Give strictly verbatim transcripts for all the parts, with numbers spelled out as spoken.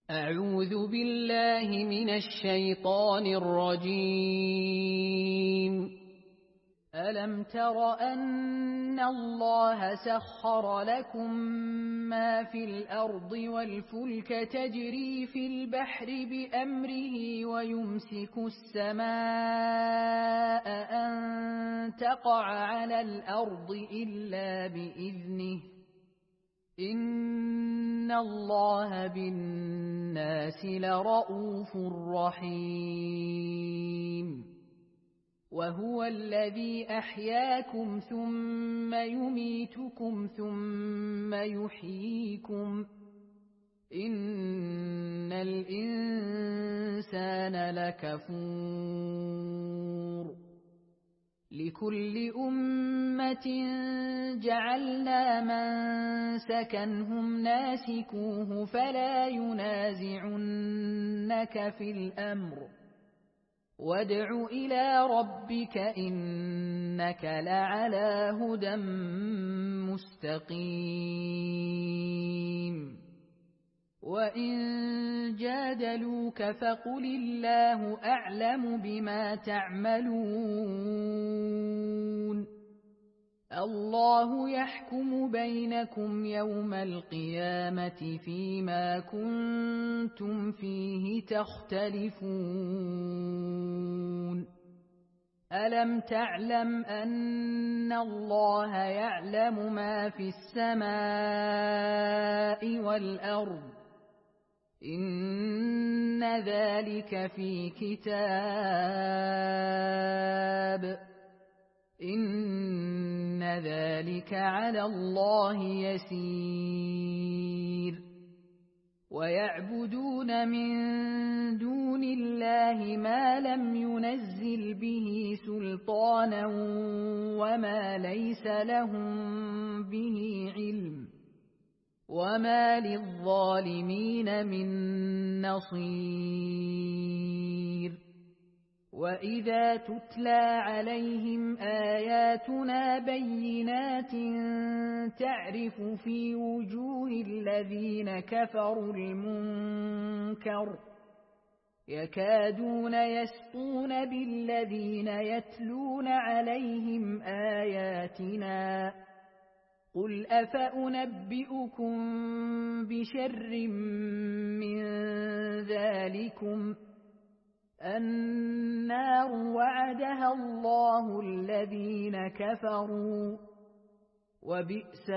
أعوذ بالله من الشيطان الرجيم. ألم تر أن الله سخر لكم ما في الأرض والفلك تجري في البحر بأمره ويمسك السماء أن تقع على الأرض إلا بإذنه إن الله بالناس لرءوف رحيم. وهو الذي أحياكم ثم يميتكم ثم يحييكم إن الإنسان لكفور. لكل أمة جعلنا منسكنهم ناسكوه فلا ينازعنك في الأمر وادع إلى ربك إنك لعلى هدى مستقيم. وإن جادلوك فقل الله أعلم بما تعملون الله يحكم بينكم يوم القيامة فيما كنتم فيه تختلفون. ألم تعلم أن الله يعلم ما في السماء والأرض إن ذلك في كتاب إن ذلك على الله يسير. ويعبدون من دون الله ما لم ينزل به سلطانا وما ليس لهم به علم وما للظالمين من نصير. وإذا تتلى عليهم آياتنا بينات تعرف في وجوه الذين كفروا المنكر يكادون يسطون بالذين يتلون عليهم آياتنا قل أفأنبئكم بشر من ذلكم النار وعدها الله الذين كفروا وبئس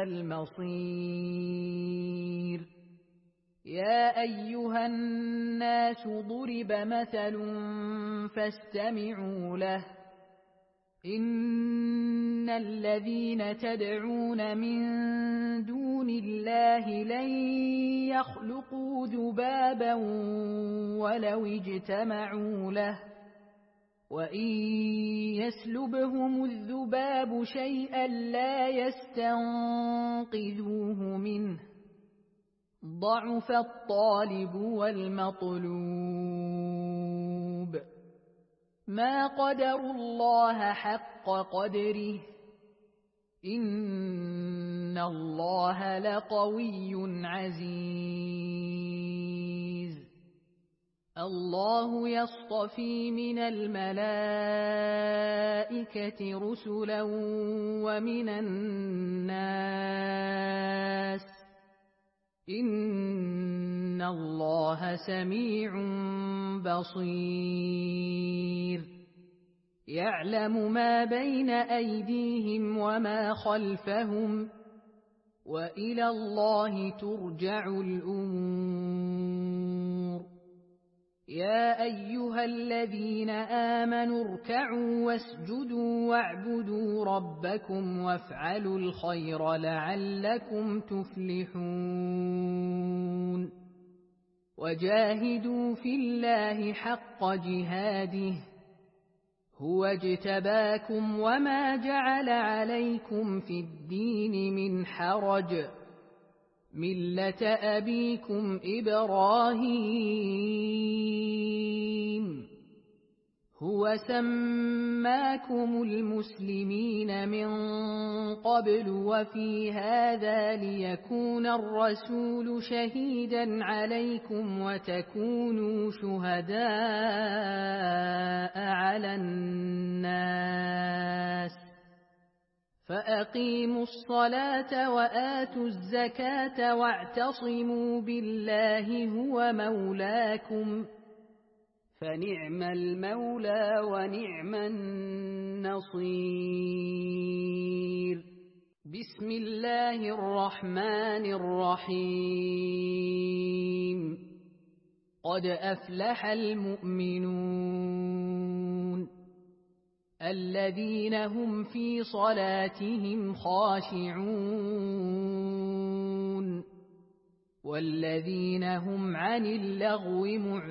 المصير. يا أيها الناس ضرب مثل فاستمعوا له إن الذين تدعون من دون الله لن يخلقوا ذبابا ولو اجتمعوا له وإن يسلبهم الذباب شيئا لا يستنقذوه منه ضعف الطالب والمطلوب. ما قدروا الله حق قدره إن الله لقوي عزيز. الله يصطفي من الملائكة رسلا ومن الناس إن الله سميع بصير. يعلم ما بين أيديهم وما خلفهم وإلى الله ترجع الأمور. يا أيها الذين آمنوا اركعوا واسجدوا واعبدوا ربكم وافعلوا الخير لعلكم تفلحون. وجاهدوا في الله حق جهاده هو اجتباكم وما جعل عليكم في الدين من حرج ملة أبيكم إبراهيم هو سماكم المسلمين من قبل وفي هذا ليكون الرسول شهيدا عليكم وتكونوا شهداء على الناس فأقيموا الصلاة وآتوا الزكاة واعتصموا بالله هو مولاكم فنعم المولى ونعم النصير. بسم الله الرحمن الرحيم. قد أفلح المؤمنون الذين هم في صلاتهم خاشعون والذين هم عن اللغو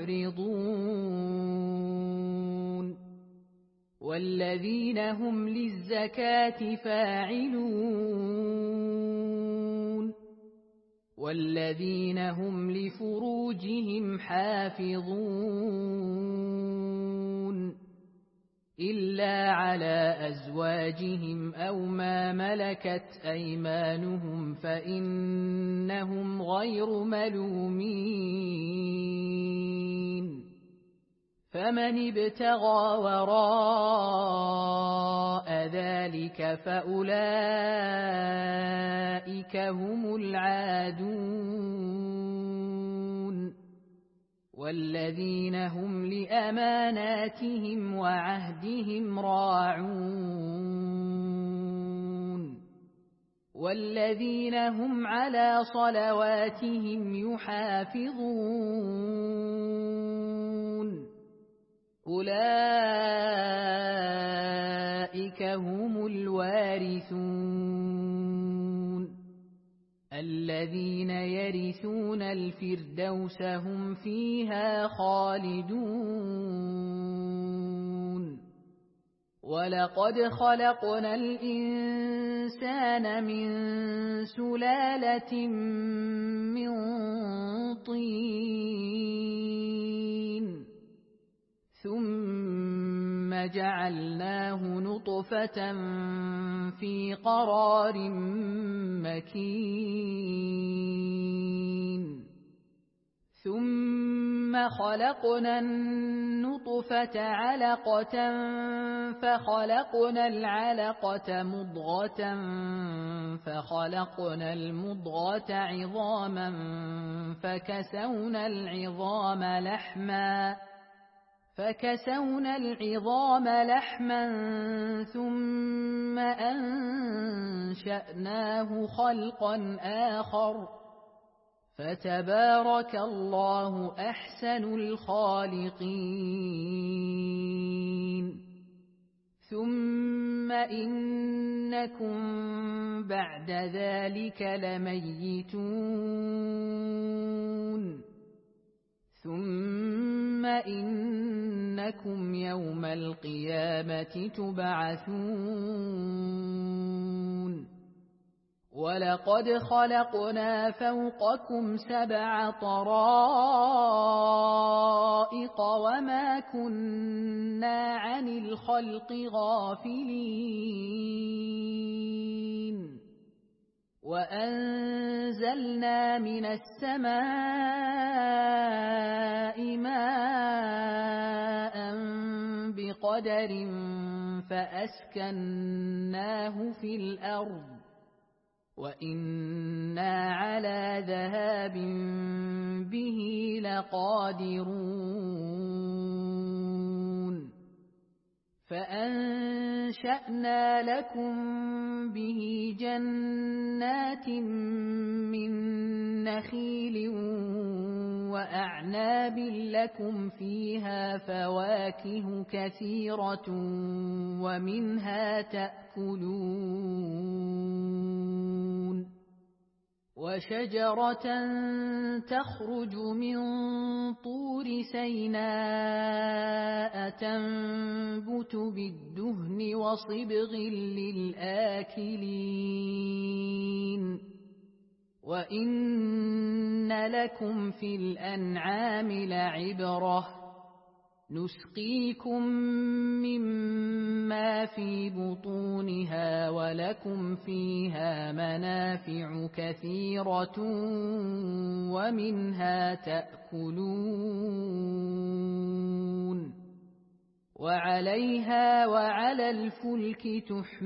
معرضون والذين هم للزكاة فاعلون والذين هم لفروجهم حافظون إلا على أزواجهم أو ما ملكت أيمانهم فإنهم غير ملومين فمن ابتغى وراء ذلك فأولئك هم العادون والذين هم لأماناتهم وعهدهم راعون والذين هم على صلواتهم يحافظون أولئك هم الوارثون الذين يرثون الفردوس هم فيها خالدون ولقد خلقنا الإنسان من سلالة من طين ثم جعلناه نطفة في قرار مكين ثم خلقنا النطفة علقة فخلقنا العلقة مضغة فخلقنا المضغة عظاما فكسونا العظام لحما فكسونا العظام لحما ثم أنشأناه خلقا آخر فتبارك الله أحسن الخالقين ثم إنكم بعد ذلك لميتون ثم إنكم يوم القيامة تبعثون ولقد خلقنا فوقكم سبع طرائق وما كنا عن الخلق غافلين وأنزلنا من السماء ماء بقدر فأسكناه في الأرض وإنا على ذهاب به لقادرون فأنشأنا لكم به جنات من نخيل وأعناب لكم فيها فواكه كثيرة ومنها تأكلون وشجرة تخرج من طور سيناء تنبت بالدهن وصبغ للآكلين وإن لكم في الأنعام لعبرة نسقيكم مما في بطونها ولكم فيها منافع كثيرة ومنها تأكلون وعليها وعلى الفلك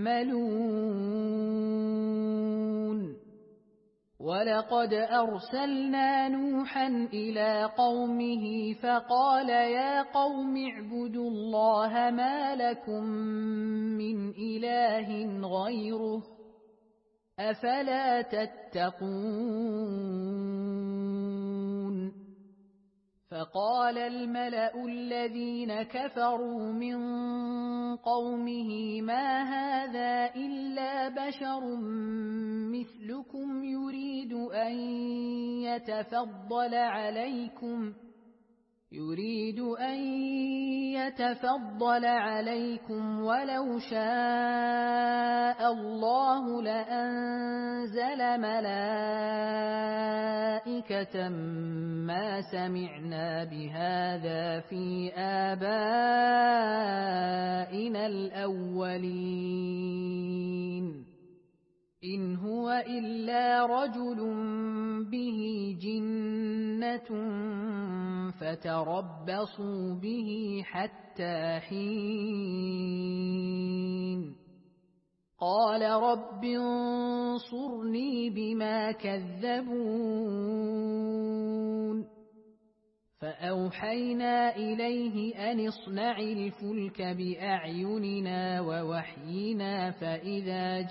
تحملون ولقد أرسلنا نوحا إلى قومه فقال يا قوم اعبدوا الله ما لكم من إله غيره أفلا تتقون فقال الملأ الذين كفروا من قومه ما هذا إلا بشر مثلكم يريد أن يتفضل عليكم يريد أن يتفضل عليكم ولو شاء الله لأنزل ملائكة ما سمعنا بهذا في آبائنا الأولين إن هو إلا رجل به جنة فتربصوا به حتى حين قال رب انصرني بما كذبون فأوحينا إليه أن اصنع الفلك بأعيننا ووحينا فإذا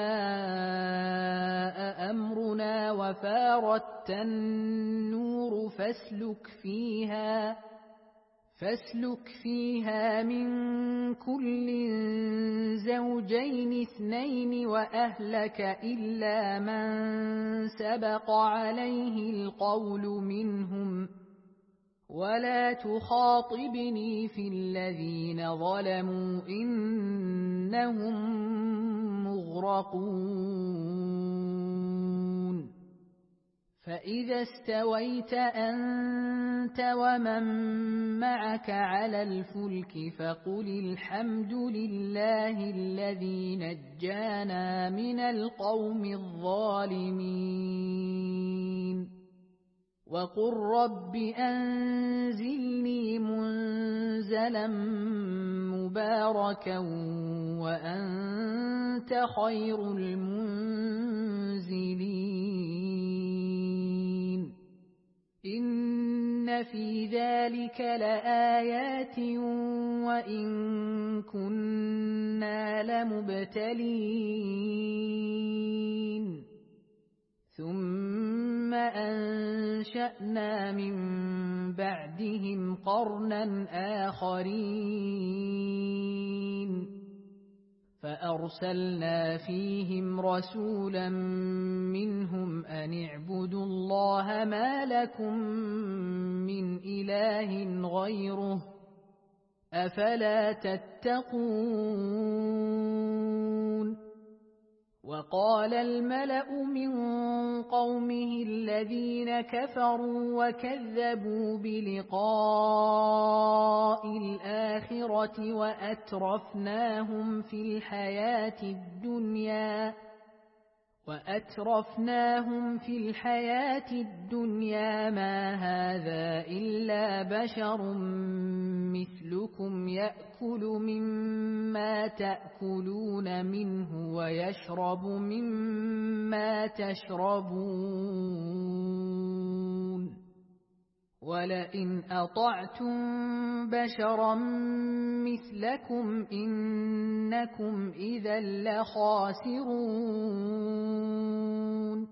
جاء أمرنا وفارت النور فاسلك فيها فاسلك فيها من كل زوجين اثنين وأهلك إلا من سبق عليه القول منهم ولا تخاطبني في الذين ظلموا إنهم مغرقون فإذا استويت أنت ومن معك على الفلك فقل الحمد لله الذي نجانا من القوم الظالمين وقل رب أنزلني منزلا مباركا وأنت خير المنزلين إن في ذلك لآيات وإن كنا لمبتلين ثم أنشأنا من بعدهم قرنا آخرين فأرسلنا فيهم رسولا منهم أن اعبدوا الله ما لكم من إله غيره أفلا تتقون وقال الملأ من قومه الذين كفروا وكذبوا بلقاء الآخرة وأترفناهم في الحياة الدنيا وأترفناهم في الحياة الدنيا ما هذا إلا بشر مثلكم يأكل مما تأكلون منه ويشرب مما تشربون ولئن أطعتم بشرا مثلكم إنكم إذا لخاسرون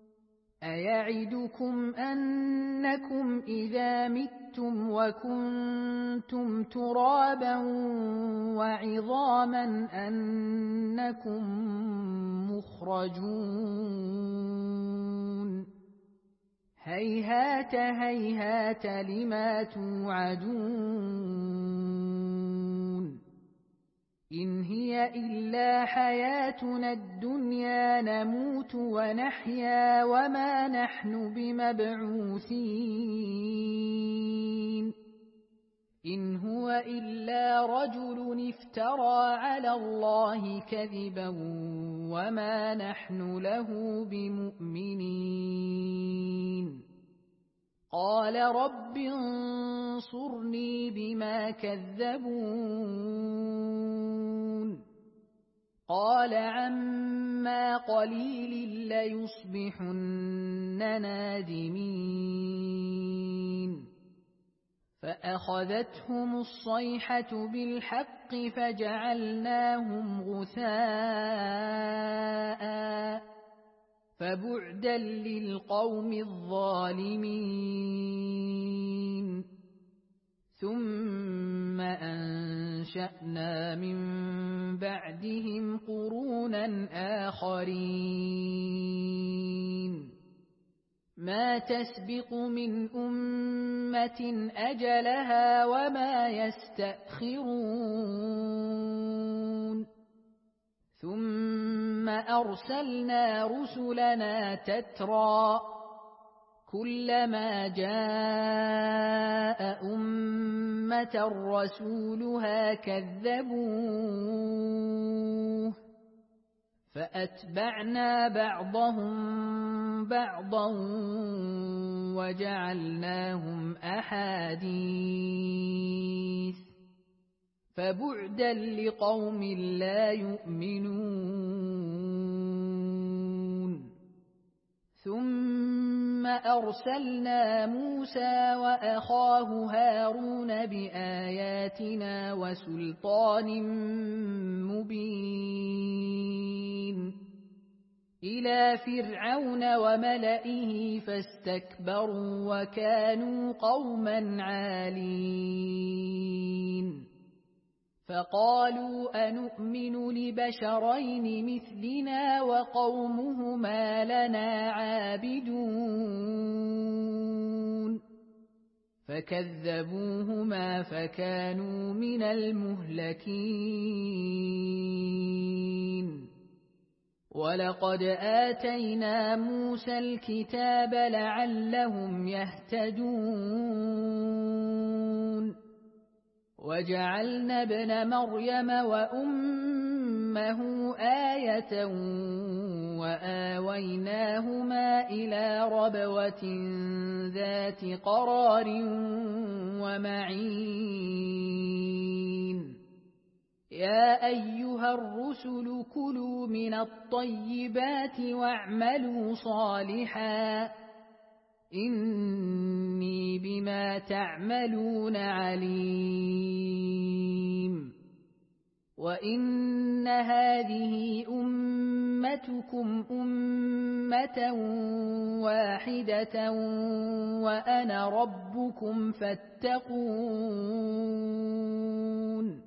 أيعدكم أنكم إذا متم وكنتم ترابا وعظاما أنكم مخرجون هيهات هيهات لما توعدون إن هي إلا حياتنا الدنيا نموت ونحيا وما نحن بمبعوثين إن هو إلا رجل افترى على الله كذبا وما نحن له بمؤمنين قال رب انصرني بما كذبون قال عما قليل ليصبحن نادمين فأخذتهم الصيحة بالحق فجعلناهم غثاء فبعدا للقوم الظالمين ثم أنشأنا من بعدهم قرونا آخرين ما تسبق من أمة أجلها وما يستأخرون ثم أرسلنا رسلنا تترى كلما جاء أمة رسولها كذبوه فأتبعنا بعضهم بعضا وجعلناهم أحاديث فبعدا لقوم لا يؤمنون ثم أرسلنا موسى وأخاه هارون بآياتنا وسلطان مبين إلى فرعون وملئه فاستكبروا وكانوا قوما عالين فقالوا أنؤمن لبشرين مثلنا وقومهما لنا عابدون فكذبوهما فكانوا من المهلكين ولقد آتينا موسى الكتاب لعلهم يهتدون وجعلنا ابن مريم وأمه آية وآويناهما إلى ربوة ذات قرار ومعين يا أيها الرسل كلوا من الطيبات واعملوا صالحا إني بما تعملون عليم وإن هذه أمتكم أمة واحدة وأنا ربكم فاتقون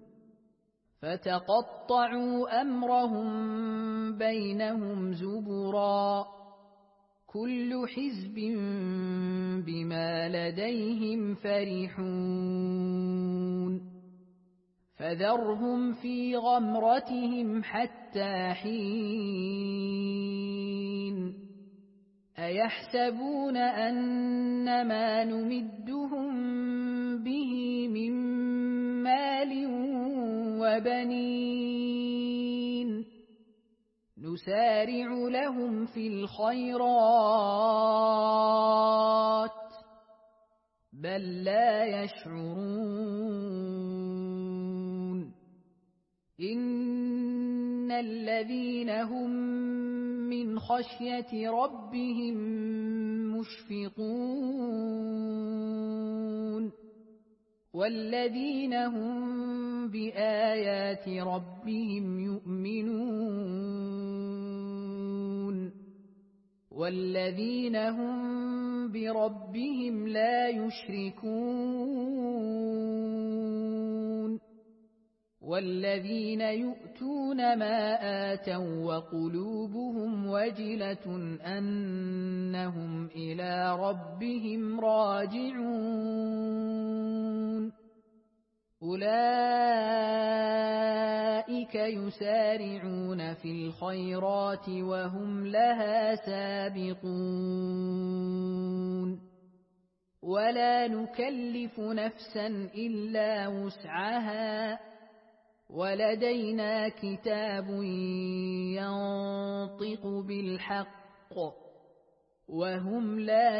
فتقطعوا أمرهم بينهم زبرا كل حزب بما لديهم فرحون فذرهم في غمرتهم حتى حين أيحسبون أن ما نمدهم به من مال وبنين نسارع لهم في الخيرات بل لا يشعرون إن الذين هم من خشية ربهم مشفقون والذين هم بآيات ربهم يؤمنون والذين هم بربهم لا يشركون والذين يؤتون ما آتوا وقلوبهم وجلة أنهم إلى ربهم راجعون أولئك يسارعون في الخيرات وهم لها سابقون ولا نكلف نفسا إلا وسعها ولدينا كتاب ينطق بالحق وهم لا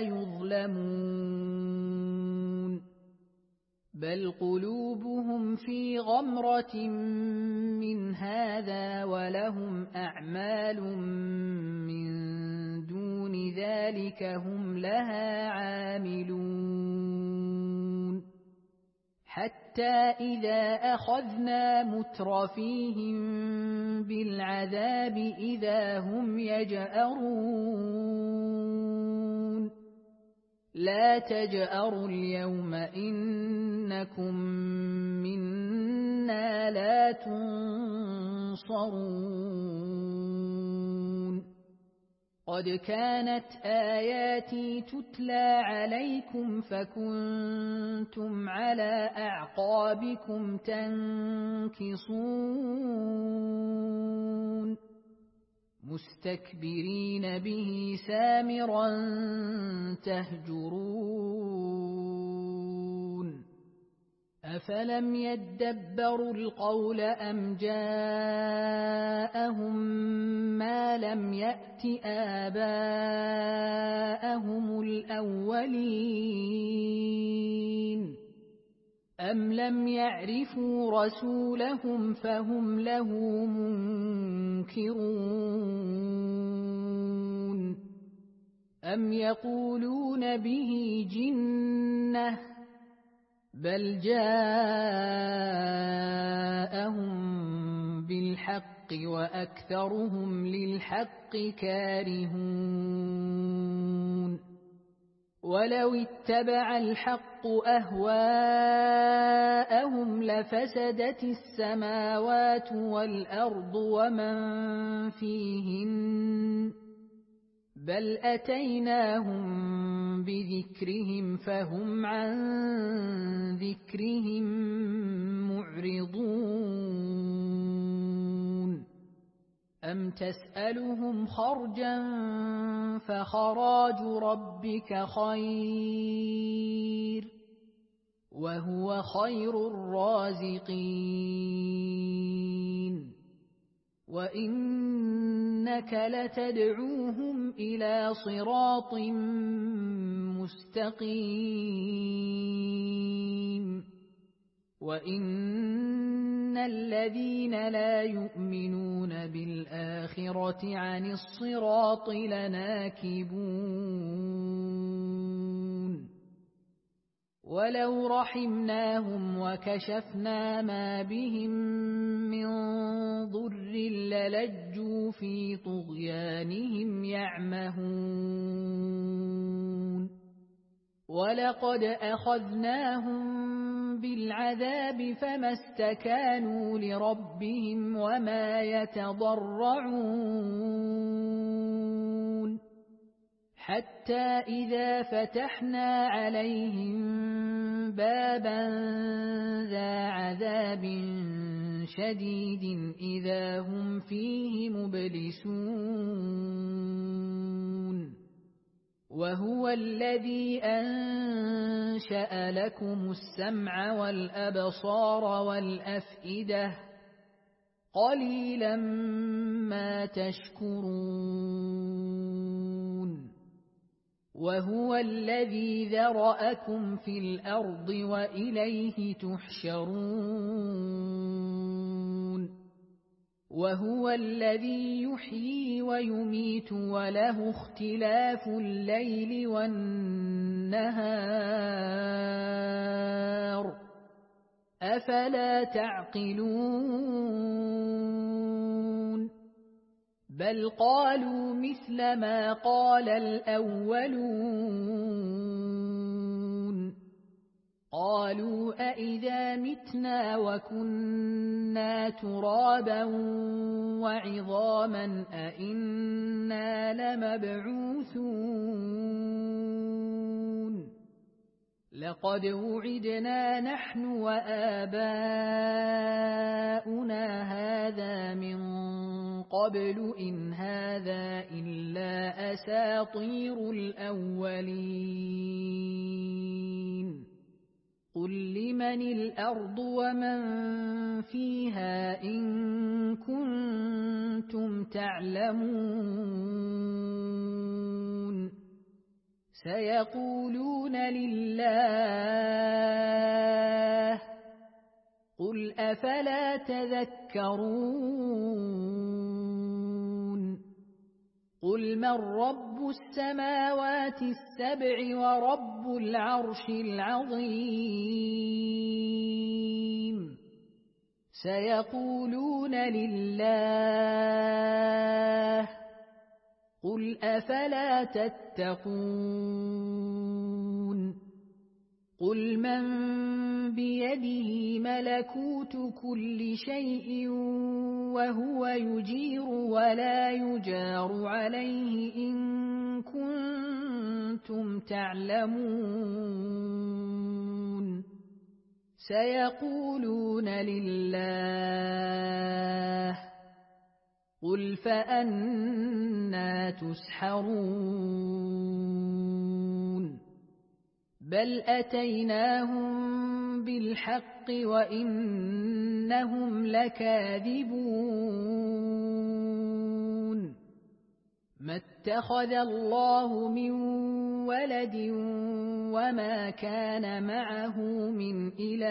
يظلمون بل قلوبهم في غمرة من هذا ولهم أعمال من دون ذلك هم لها عاملون حتى إذا أخذنا مترفيهم بالعذاب إذا هم يجأرون لا تجأروا اليوم إنكم منا لا تنصرون قد كانت آياتي تتلى عليكم فكنتم على أعقابكم تنكصون مستكبرين به سامرا تهجرون أفلم يدبروا القول أم جاءهم ما لم يأت آباءهم الأولين أم لم يعرفوا رسولهم فهم له منكرون أم يقولون به جنة بل جاءهم بالحق وأكثرهم للحق كارهون ولو اتبع الحق أهواءهم لفسدت السماوات والأرض ومن فيهن بل أتيناهم بذكرهم فهم عن ذكرهم معرضون أم تسألهم خرجا فخراج ربك خير وهو خير الرازقين وإنك لتدعوهم إلى صراط مستقيم وإن الذين لا يؤمنون بالآخرة عن الصراط لناكبون ولو رحمناهم وكشفنا ما بهم من ضر للجوا في طغيانهم يعمهون ولقد أخذناهم بالعذاب فما استكانوا لربهم وما يتضرعون حتى إذا فتحنا عليهم بابا ذا عذاب شديد إذا هم فيه مبلسون وهو الذي أنشأ لكم السمع والأبصار والأفئدة قليلا ما تشكرون وهو الذي ذرأكم في الأرض وإليه تحشرون وهو الذي يحيي ويميت وله اختلاف الليل والنهار أفلا تعقلون بل قالوا مثل ما قال الأولون قالوا أئذا متنا وكنا ترابا وعظاما أئنا لمبعوثون لقد وعدنا نحن وآباؤنا هذا من قبل إن هذا إلا أساطير الأولين قل لمن الأرض ومن فيها إن كنتم تعلمون سيقولون لله قل أفلا تذكرون قل من رب السماوات السبع ورب العرش العظيم سيقولون لله قل أفلا تتقون قل من بيده ملكوت كل شيء وهو يجير ولا يجار عليه إن كنتم تعلمون سيقولون لله قل فأنى تسحرون بل أتيناهم بالحق وإنهم لكاذبون ما اتخذ الله من ولد وما كان معه من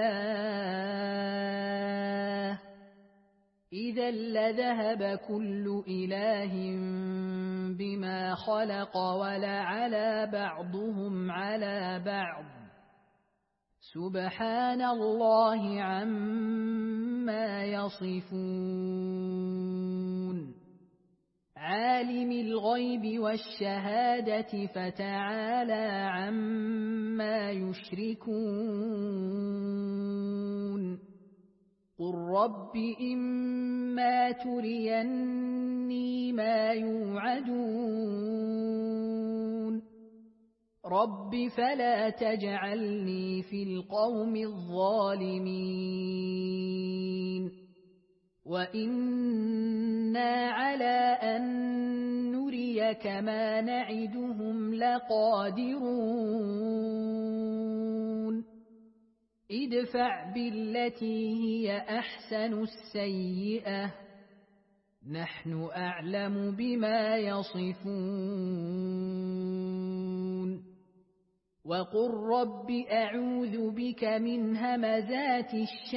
إله إذا لذهب كل إله بما خلق ولعلى بعضهم على بعض سبحان الله عما يصفون عالم الغيب والشهادة فتعالى عما يشركون قل رب إما تريني ما يوعدون رب فلا تجعلني في القوم الظالمين وإنا على أن نريك ما نعدهم لقادرون ادفع بالتي هي أحسن السيئة نحن أعلم بما يصفون وقل رب أعوذ بك من همزات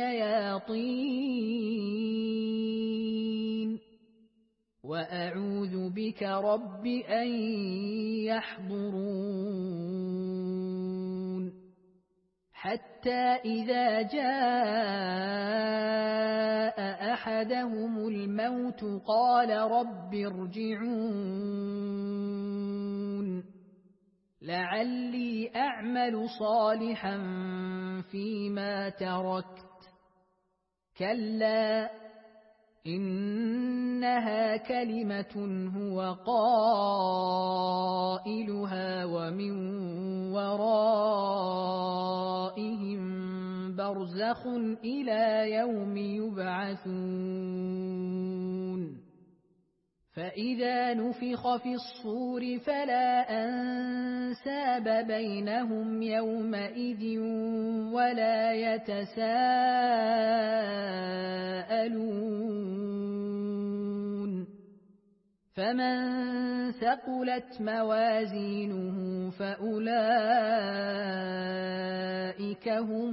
الشياطين وأعوذ بك رب أن يحضرون حتى إذا جاء أحدهم الموت قال رب ارجعون لعلي أعمل صالحا فيما تركت كلا إنها كلمة هو قائلها ومن ورائهم برزخ إلى يوم يبعثون فإذا نفخ في الصور فلا أنساب بينهم يومئذ ولا يتساءلون فمن ثقلت موازينه فأولئك هم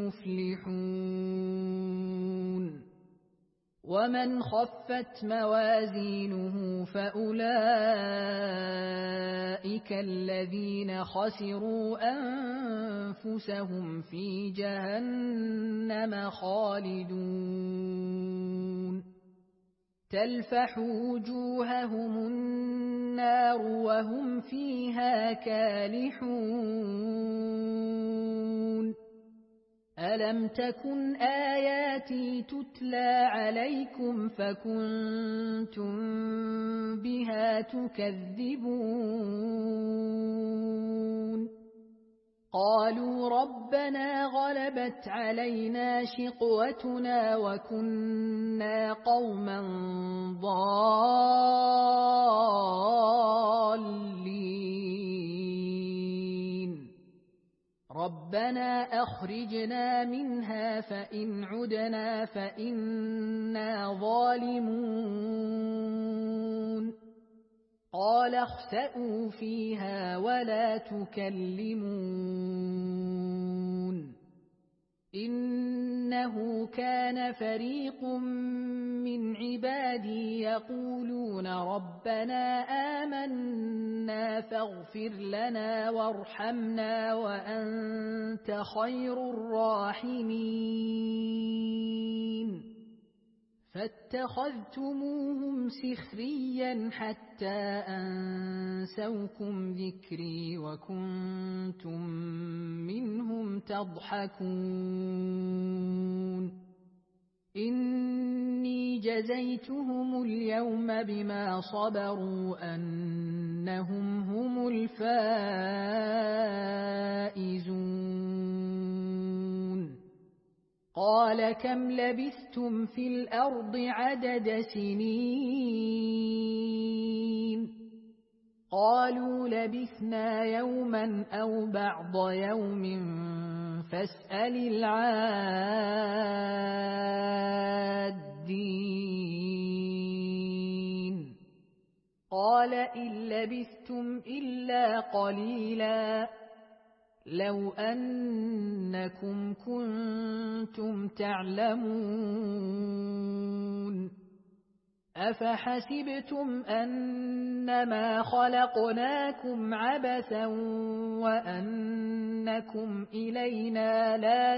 المفلحون ومن خفت موازينه فأولئك الذين خسروا أنفسهم في جهنم خالدون تلفح وجوههم النار وهم فيها كالحون ألم تكن آياتي تتلى عليكم فكنتم بها تكذبون قالوا ربنا غلبت علينا شقوتنا وكنا قوما ضالين ربنا أخرجنا منها فإن عدنا فإنا ظالمون قال اخسئوا فيها ولا تكلمون إنه كان فريق من عبادي يقولون ربنا آمنا فاغفر لنا وارحمنا وأنت خير الراحمين فاتخذتموهم سخريا حتى أنسوكم ذكري وكنتم منهم تضحكون إني جزيتهم اليوم بما صبروا أنهم هم الفائزون قال كم لبثتم في الأرض عدد سنين قالوا لبثنا يوما أو بعض يوم فاسأل العادين قال إن لبثتم إلا قليلا لو أنكم كنتم تعلمون أفحسبتم أنما خلقناكم عبثا وأنكم إلينا لا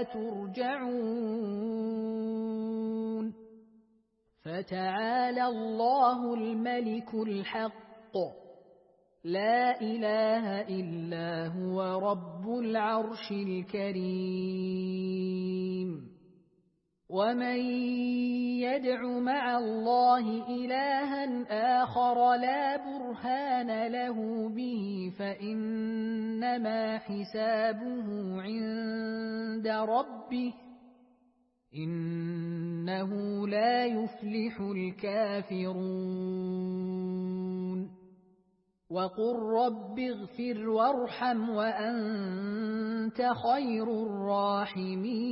ترجعون فتعالى الله الملك الحق لا إله إلا هو رب العرش الكريم ومن يدع مع الله إلها آخر لا برهان له به فإنما حسابه عند ربه إنه لا يفلح الكافرون وقل رب اغفر وارحم وأنت خير الراحمين